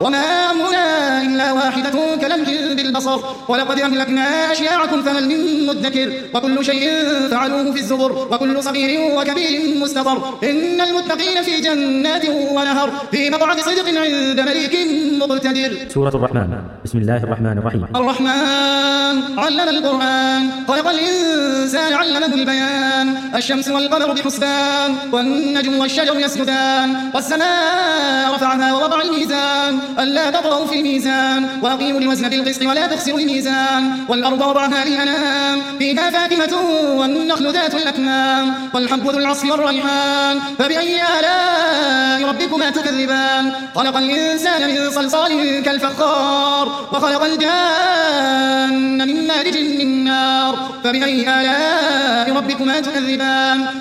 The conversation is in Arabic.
وما أمرنا إلا واحدة كلمح بالبصر ولقد أهلكنا أشياعكم فهل من مدكر وكل شيء فعلوه في الزبر وكل صغير وكبير مستقر إن المتقين في جنات ونهر في مقعد صدق عند مليك مقتدر. سورة الرحمن. بسم الله الرحمن الرحيم. الرحمن علم القرآن خلق الإنسان علمه البيان الشمس والقمر بحسبان والنجم والشجر يسجدان والسماء رفعها ووضع الميزان ألا تطغوا في الميزان وأقيموا الوزن بالقسط ولا تخسروا الميزان والأرض وضعها للأنام فيها فاكهة والنخل ذات الأكمام والحب ذو العصف والريحان فبأي آلاء ربكما تكذبان خلق الإنسان من صلصال كالفخار وخلق الجان من مارج من نار فبأي آلاء ربكما تكذبان.